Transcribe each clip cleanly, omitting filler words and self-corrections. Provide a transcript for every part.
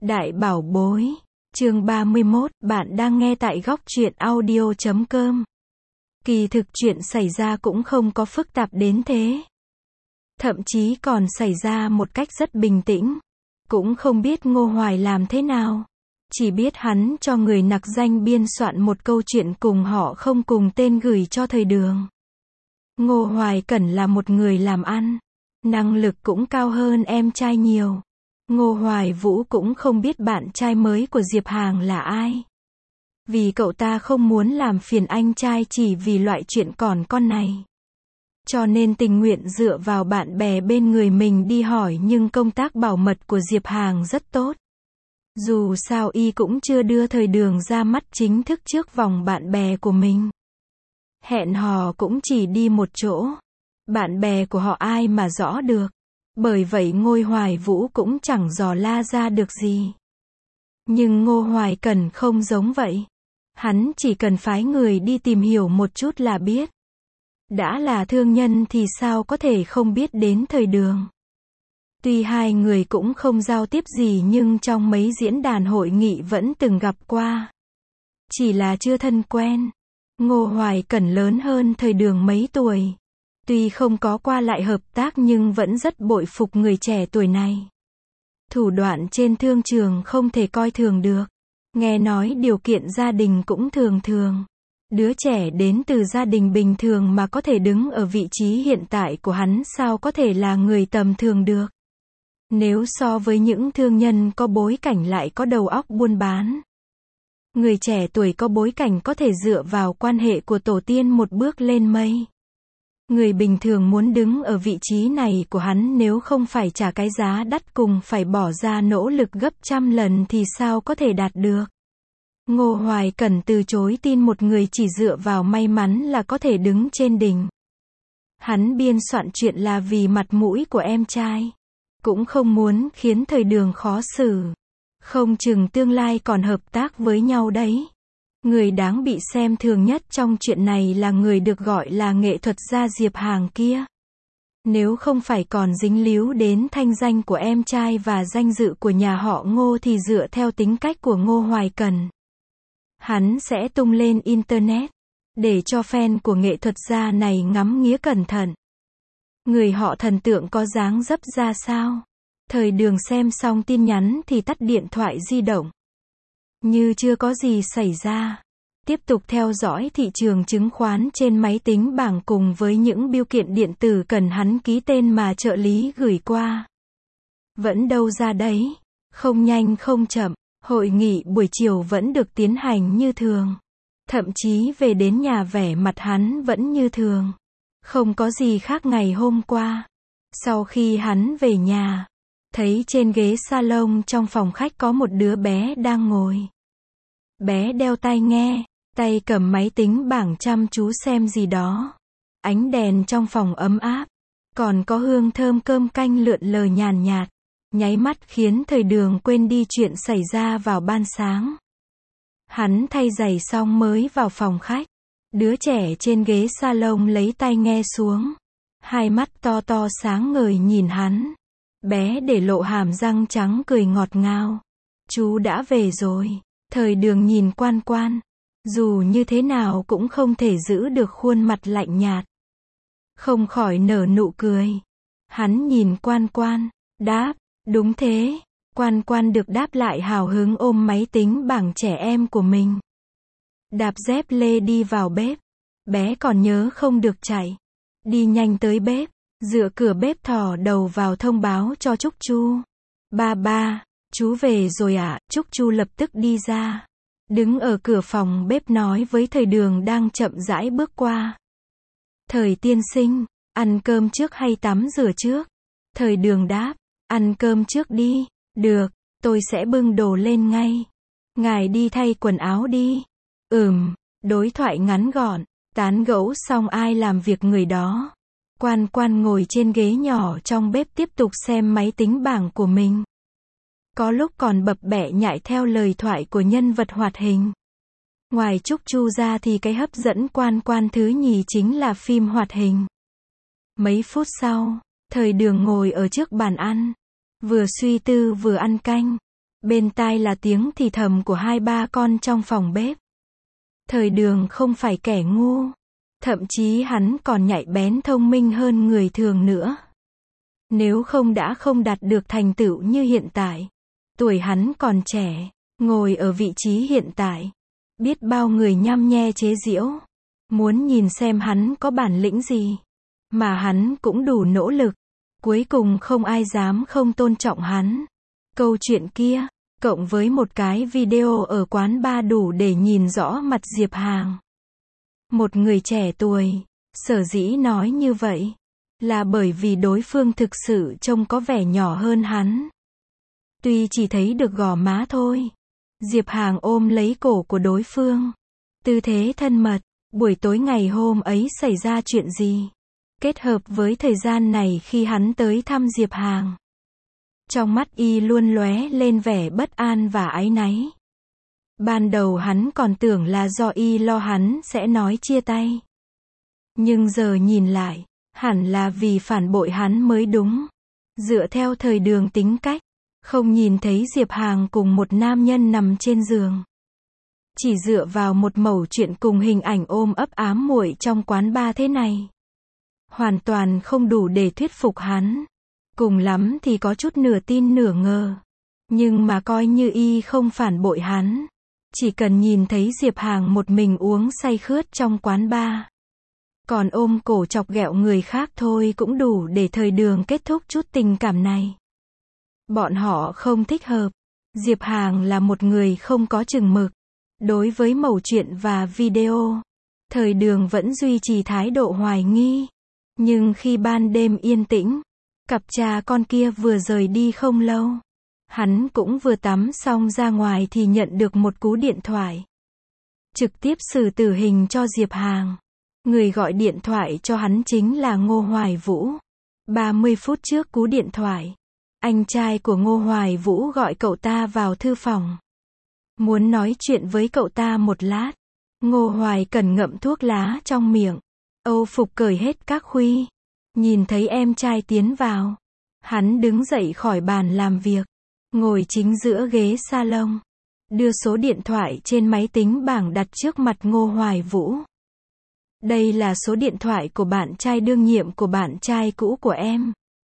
Đại bảo bối. Chương 31, bạn đang nghe tại góc truyện audio.com. Kỳ thực chuyện xảy ra cũng không có phức tạp đến thế. Thậm chí còn xảy ra một cách rất bình tĩnh. Cũng không biết Ngô Hoài làm thế nào. Chỉ biết hắn cho người nặc danh biên soạn một câu chuyện cùng họ không cùng tên gửi cho Thời Đường. Ngô Hoài Cẩn là một người làm ăn. Năng lực cũng cao hơn em trai nhiều. Ngô Hoài Vũ cũng không biết bạn trai mới của Diệp Hàng là ai. Vì cậu ta không muốn làm phiền anh trai chỉ vì loại chuyện còn con này. Cho nên tình nguyện dựa vào bạn bè bên người mình đi hỏi, nhưng công tác bảo mật của Diệp Hàng rất tốt. Dù sao y cũng chưa đưa Thời Đường ra mắt chính thức trước vòng bạn bè của mình. Hẹn hò cũng chỉ đi một chỗ. Bạn bè của họ ai mà rõ được. Bởi vậy Ngô Hoài Vũ cũng chẳng dò la ra được gì. Nhưng Ngô Hoài Cẩn không giống vậy. Hắn chỉ cần phái người đi tìm hiểu một chút là biết. Đã là thương nhân thì sao có thể không biết đến Thời Đường. Tuy hai người cũng không giao tiếp gì nhưng trong mấy diễn đàn hội nghị vẫn từng gặp qua. Chỉ là chưa thân quen. Ngô Hoài Cẩn lớn hơn Thời Đường mấy tuổi. Tuy không có qua lại hợp tác nhưng vẫn rất bội phục người trẻ tuổi này. Thủ đoạn trên thương trường không thể coi thường được. Nghe nói điều kiện gia đình cũng thường thường. Đứa trẻ đến từ gia đình bình thường mà có thể đứng ở vị trí hiện tại của hắn sao có thể là người tầm thường được. Nếu so với những thương nhân có bối cảnh lại có đầu óc buôn bán. Người trẻ tuổi có bối cảnh có thể dựa vào quan hệ của tổ tiên một bước lên mây. Người bình thường muốn đứng ở vị trí này của hắn nếu không phải trả cái giá đắt cùng phải bỏ ra nỗ lực gấp trăm lần thì sao có thể đạt được. Ngô Hoài Cẩn từ chối tin một người chỉ dựa vào may mắn là có thể đứng trên đỉnh. Hắn biên soạn chuyện là vì mặt mũi của em trai. Cũng không muốn khiến Thời Đường khó xử. Không chừng tương lai còn hợp tác với nhau đấy. Người đáng bị xem thường nhất trong chuyện này là người được gọi là nghệ thuật gia Diệp Hàng kia. Nếu không phải còn dính líu đến thanh danh của em trai và danh dự của nhà họ Ngô thì dựa theo tính cách của Ngô Hoài Cẩn, hắn sẽ tung lên Internet, để cho fan của nghệ thuật gia này ngắm nghía cẩn thận. Người họ thần tượng có dáng dấp ra sao? Thời Đường xem xong tin nhắn thì tắt điện thoại di động. Như chưa có gì xảy ra. Tiếp tục theo dõi thị trường chứng khoán trên máy tính bảng cùng với những bưu kiện điện tử cần hắn ký tên mà trợ lý gửi qua. Vẫn đâu ra đấy. Không nhanh không chậm. Hội nghị buổi chiều vẫn được tiến hành như thường. Thậm chí về đến nhà vẻ mặt hắn vẫn như thường. Không có gì khác ngày hôm qua. Sau khi hắn về nhà, thấy trên ghế salon trong phòng khách có một đứa bé đang ngồi. Bé đeo tai nghe, tay cầm máy tính bảng chăm chú xem gì đó. Ánh đèn trong phòng ấm áp, còn có hương thơm cơm canh lượn lờ nhàn nhạt, nháy mắt khiến Thời Đường quên đi chuyện xảy ra vào ban sáng. Hắn thay giày xong mới vào phòng khách. Đứa trẻ trên ghế salon lấy tai nghe xuống. Hai mắt to to sáng ngời nhìn hắn. Bé để lộ hàm răng trắng cười ngọt ngào. Chú đã về rồi. Thời Đường nhìn Quan Quan. Dù như thế nào cũng không thể giữ được khuôn mặt lạnh nhạt. Không khỏi nở nụ cười. Hắn nhìn Quan Quan, đáp, đúng thế. Quan Quan được đáp lại hào hứng ôm máy tính bảng trẻ em của mình. Đạp dép lê đi vào bếp. Bé còn nhớ không được chạy. Đi nhanh tới bếp, dựa cửa bếp thò đầu vào thông báo cho Trúc Chu. Ba ba, chú về rồi ạ. Trúc Chu lập tức đi ra. Đứng ở cửa phòng bếp nói với Thời Đường đang chậm rãi bước qua. Thời tiên sinh, ăn cơm trước hay tắm rửa trước? Thời Đường đáp, ăn cơm trước đi. Được, tôi sẽ bưng đồ lên ngay. Ngài đi thay quần áo đi. Đối thoại ngắn gọn, tán gẫu xong ai làm việc người đó. Quan Quan ngồi trên ghế nhỏ trong bếp tiếp tục xem máy tính bảng của mình. Có lúc còn bập bẹ nhại theo lời thoại của nhân vật hoạt hình. Ngoài Trúc Chu ra thì cái hấp dẫn Quan Quan thứ nhì chính là phim hoạt hình. Mấy phút sau, Thời Đường ngồi ở trước bàn ăn. Vừa suy tư vừa ăn canh. Bên tai là tiếng thì thầm của hai ba con trong phòng bếp. Thời Đường không phải kẻ ngu. Thậm chí hắn còn nhạy bén thông minh hơn người thường nữa. Nếu không đã không đạt được thành tựu như hiện tại. Tuổi hắn còn trẻ, ngồi ở vị trí hiện tại. Biết bao người nhăm nhe chế giễu. Muốn nhìn xem hắn có bản lĩnh gì. Mà hắn cũng đủ nỗ lực. Cuối cùng không ai dám không tôn trọng hắn. Câu chuyện kia, cộng với một cái video ở quán bar đủ để nhìn rõ mặt Diệp Hàng. Một người trẻ tuổi, sở dĩ nói như vậy, là bởi vì đối phương thực sự trông có vẻ nhỏ hơn hắn. Tuy chỉ thấy được gò má thôi. Diệp Hàng ôm lấy cổ của đối phương. Tư thế thân mật, buổi tối ngày hôm ấy xảy ra chuyện gì? Kết hợp với thời gian này khi hắn tới thăm Diệp Hàng. Trong mắt y luôn lóe lên vẻ bất an và áy náy. Ban đầu hắn còn tưởng là do y lo hắn sẽ nói chia tay. Nhưng giờ nhìn lại, hẳn là vì phản bội hắn mới đúng. Dựa theo Thời Đường tính cách, không nhìn thấy Diệp Hàng cùng một nam nhân nằm trên giường. Chỉ dựa vào một mẩu chuyện cùng hình ảnh ôm ấp ám muội trong quán bar thế này. Hoàn toàn không đủ để thuyết phục hắn. Cùng lắm thì có chút nửa tin nửa ngờ. Nhưng mà coi như y không phản bội hắn. Chỉ cần nhìn thấy Diệp Hàng một mình uống say khướt trong quán bar. Còn ôm cổ chọc ghẹo người khác thôi cũng đủ để Thời Đường kết thúc chút tình cảm này. Bọn họ không thích hợp. Diệp Hàng là một người không có chừng mực. Đối với mẩu chuyện và video, Thời Đường vẫn duy trì thái độ hoài nghi. Nhưng khi ban đêm yên tĩnh, cặp cha con kia vừa rời đi không lâu. Hắn cũng vừa tắm xong ra ngoài thì nhận được một cú điện thoại. Trực tiếp xử tử hình cho Diệp Hàng. Người gọi điện thoại cho hắn chính là Ngô Hoài Vũ. 30 phút trước cú điện thoại, anh trai của Ngô Hoài Vũ gọi cậu ta vào thư phòng. Muốn nói chuyện với cậu ta một lát. Ngô Hoài Cần ngậm thuốc lá trong miệng. Âu phục cởi hết các khuy. Nhìn thấy em trai tiến vào. Hắn đứng dậy khỏi bàn làm việc. Ngồi chính giữa ghế salon. Đưa số điện thoại trên máy tính bảng đặt trước mặt Ngô Hoài Vũ. Đây là số điện thoại của bạn trai đương nhiệm của bạn trai cũ của em.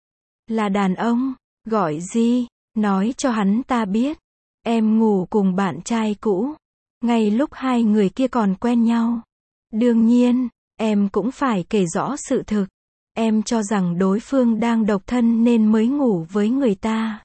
Là đàn ông, gọi gì, nói cho hắn ta biết. Em ngủ cùng bạn trai cũ. Ngay lúc hai người kia còn quen nhau. Đương nhiên, em cũng phải kể rõ sự thực. Em cho rằng đối phương đang độc thân nên mới ngủ với người ta.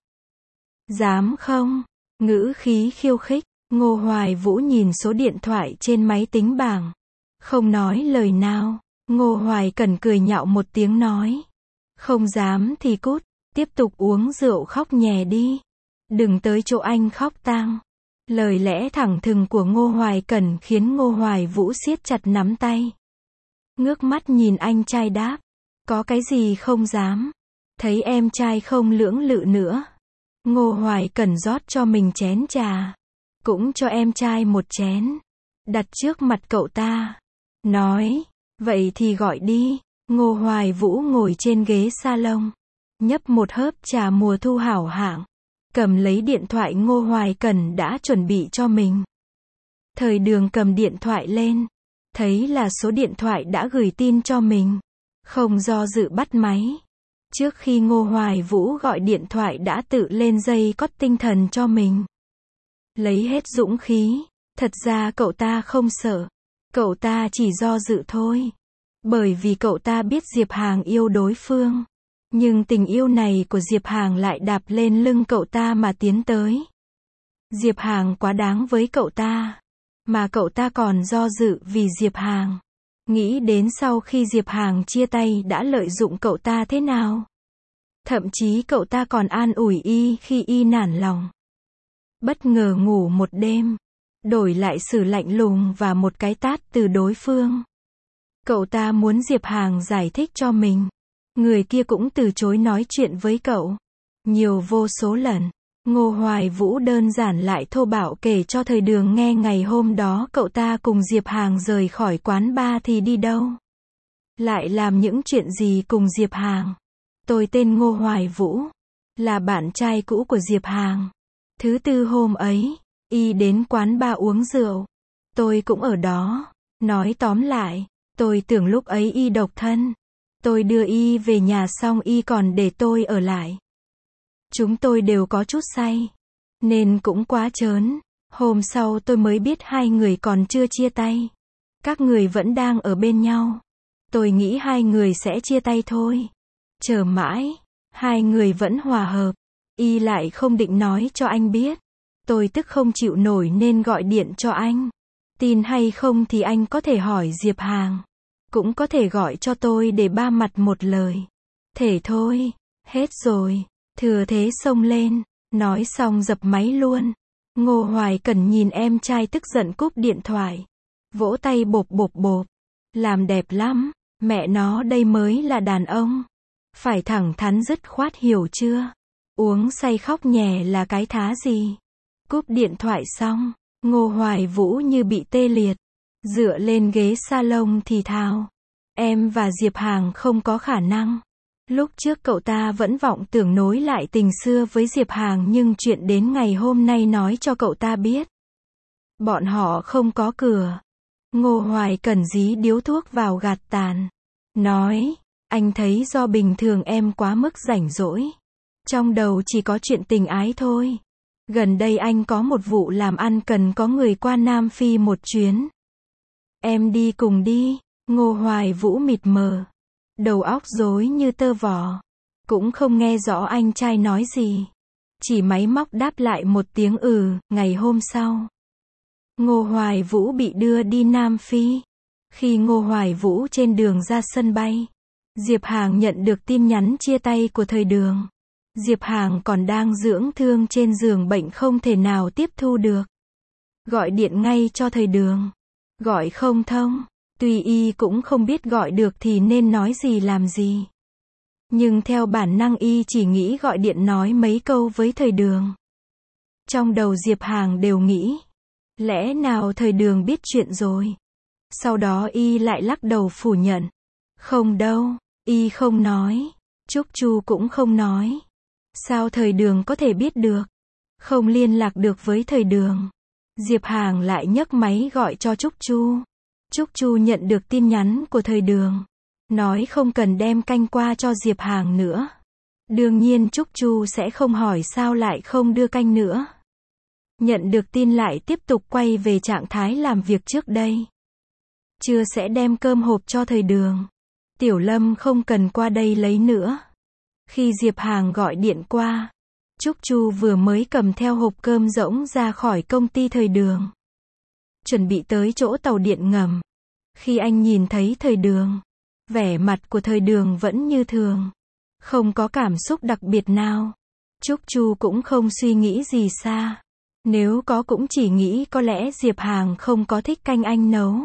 Dám không? Ngữ khí khiêu khích. Ngô Hoài Vũ nhìn số điện thoại trên máy tính bảng. Không nói lời nào. Ngô Hoài Cần cười nhạo một tiếng nói. Không dám thì cút. Tiếp tục uống rượu khóc nhè đi. Đừng tới chỗ anh khóc tang. Lời lẽ thẳng thừng của Ngô Hoài Cần khiến Ngô Hoài Vũ siết chặt nắm tay. Ngước mắt nhìn anh trai đáp. Có cái gì không dám. Thấy em trai không lưỡng lự nữa. Ngô Hoài Cần rót cho mình chén trà. Cũng cho em trai một chén. Đặt trước mặt cậu ta. Nói. Vậy thì gọi đi. Ngô Hoài Vũ ngồi trên ghế salon. Nhấp một hớp trà mùa thu hảo hạng. Cầm lấy điện thoại Ngô Hoài Cần đã chuẩn bị cho mình. Thời Đường cầm điện thoại lên. Thấy là số điện thoại đã gửi tin cho mình. Không do dự bắt máy. Trước khi Ngô Hoài Vũ gọi điện thoại đã tự lên dây cót tinh thần cho mình. Lấy hết dũng khí. Thật ra cậu ta không sợ. Cậu ta chỉ do dự thôi. Bởi vì cậu ta biết Diệp Hàng yêu đối phương. Nhưng tình yêu này của Diệp Hàng lại đạp lên lưng cậu ta mà tiến tới. Diệp Hàng quá đáng với cậu ta. Mà cậu ta còn do dự vì Diệp Hàng. Nghĩ đến sau khi Diệp Hàng chia tay đã lợi dụng cậu ta thế nào. Thậm chí cậu ta còn an ủi y khi y nản lòng. Bất ngờ ngủ một đêm. Đổi lại sự lạnh lùng và một cái tát từ đối phương. Cậu ta muốn Diệp Hàng giải thích cho mình. Người kia cũng từ chối nói chuyện với cậu. Nhiều vô số lần. Ngô Hoài Vũ đơn giản lại thô bạo kể cho Thời Đường nghe ngày hôm đó cậu ta cùng Diệp Hàng rời khỏi quán bar thì đi đâu. Lại làm những chuyện gì cùng Diệp Hàng. Tôi tên Ngô Hoài Vũ. Là bạn trai cũ của Diệp Hàng. Thứ tư hôm ấy, y đến quán bar uống rượu. Tôi cũng ở đó. Nói tóm lại, tôi tưởng lúc ấy y độc thân. Tôi đưa y về nhà xong y còn để tôi ở lại. Chúng tôi đều có chút say, nên cũng quá chớn. Hôm sau tôi mới biết hai người còn chưa chia tay. Các người vẫn đang ở bên nhau. Tôi nghĩ hai người sẽ chia tay thôi. Chờ mãi, hai người vẫn hòa hợp. Y lại không định nói cho anh biết. Tôi tức không chịu nổi nên gọi điện cho anh. Tin hay không thì anh có thể hỏi Diệp Hàng. Cũng có thể gọi cho tôi để ba mặt một lời. Thể thôi, hết rồi. Thừa thế xông lên. Nói xong dập máy luôn. Ngô Hoài Cẩn nhìn em trai tức giận cúp điện thoại. Vỗ tay bộp bộp bộp. Làm đẹp lắm. Mẹ nó đây mới là đàn ông. Phải thẳng thắn dứt khoát hiểu chưa? Uống say khóc nhè là cái thá gì? Cúp điện thoại xong, Ngô Hoài Vũ như bị tê liệt. Dựa lên ghế salon thì thào. Em và Diệp Hàng không có khả năng. Lúc trước cậu ta vẫn vọng tưởng nối lại tình xưa với Diệp Hàng nhưng chuyện đến ngày hôm nay nói cho cậu ta biết. Bọn họ không có cửa. Ngô Hoài Cẩn dí điếu thuốc vào gạt tàn. Nói, anh thấy do bình thường em quá mức rảnh rỗi. Trong đầu chỉ có chuyện tình ái thôi. Gần đây anh có một vụ làm ăn cần có người qua Nam Phi một chuyến. Em đi cùng đi. Ngô Hoài Vũ mịt mờ. Đầu óc rối như tơ vò. Cũng không nghe rõ anh trai nói gì. Chỉ máy móc đáp lại một tiếng ngày hôm sau. Ngô Hoài Vũ bị đưa đi Nam Phi. Khi Ngô Hoài Vũ trên đường ra sân bay, Diệp Hàng nhận được tin nhắn chia tay của Thời Đường. Diệp Hàng còn đang dưỡng thương trên giường bệnh không thể nào tiếp thu được. Gọi điện ngay cho Thời Đường. Gọi không thông. Tuy y cũng không biết gọi được thì nên nói gì làm gì. Nhưng theo bản năng y chỉ nghĩ gọi điện nói mấy câu với Thời Đường. Trong đầu Diệp Hàng đều nghĩ. Lẽ nào Thời Đường biết chuyện rồi? Sau đó y lại lắc đầu phủ nhận. Không đâu, y không nói. Trúc Chu cũng không nói. Sao Thời Đường có thể biết được? Không liên lạc được với Thời Đường. Diệp Hàng lại nhấc máy gọi cho Trúc Chu. Trúc Chu nhận được tin nhắn của Thời Đường. Nói không cần đem canh qua cho Diệp Hàng nữa. Đương nhiên Trúc Chu sẽ không hỏi sao lại không đưa canh nữa. Nhận được tin lại tiếp tục quay về trạng thái làm việc trước đây. Chưa sẽ đem cơm hộp cho Thời Đường. Tiểu Lâm không cần qua đây lấy nữa. Khi Diệp Hàng gọi điện qua, Trúc Chu vừa mới cầm theo hộp cơm rỗng ra khỏi công ty Thời Đường. Chuẩn bị tới chỗ tàu điện ngầm. Khi anh nhìn thấy Thời Đường, vẻ mặt của Thời Đường vẫn như thường. Không có cảm xúc đặc biệt nào. Trúc Chu cũng không suy nghĩ gì xa. Nếu có cũng chỉ nghĩ có lẽ Diệp Hàng không có thích canh anh nấu.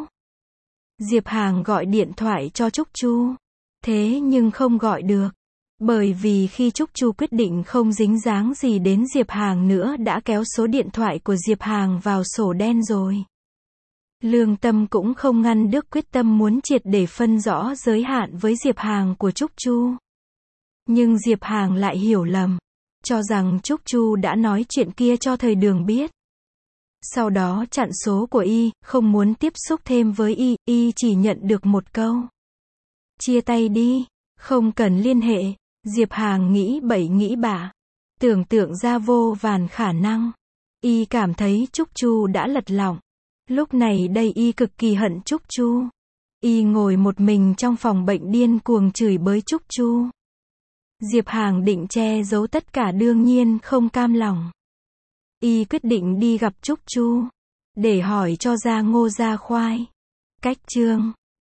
Diệp Hàng gọi điện thoại cho Trúc Chu. Thế nhưng không gọi được. Bởi vì khi Trúc Chu quyết định không dính dáng gì đến Diệp Hàng nữa đã kéo số điện thoại của Diệp Hàng vào sổ đen rồi. Lương Tâm cũng không ngăn được quyết tâm muốn triệt để phân rõ giới hạn với Diệp Hàng của Trúc Chu. Nhưng Diệp Hàng lại hiểu lầm. Cho rằng Trúc Chu đã nói chuyện kia cho Thời Đường biết. Sau đó chặn số của y, không muốn tiếp xúc thêm với y chỉ nhận được một câu. Chia tay đi, không cần liên hệ. Diệp Hàng nghĩ bậy nghĩ bạ. Tưởng tượng ra vô vàn khả năng. Y cảm thấy Trúc Chu đã lật lọng. Lúc này đây y cực kỳ hận Trúc Chu. Y ngồi một mình trong phòng bệnh điên cuồng chửi bới Trúc Chu. Diệp Hàng định che giấu tất cả đương nhiên không cam lòng. Y quyết định đi gặp Trúc Chu. Để hỏi cho ra ngô ra khoai. Cách chương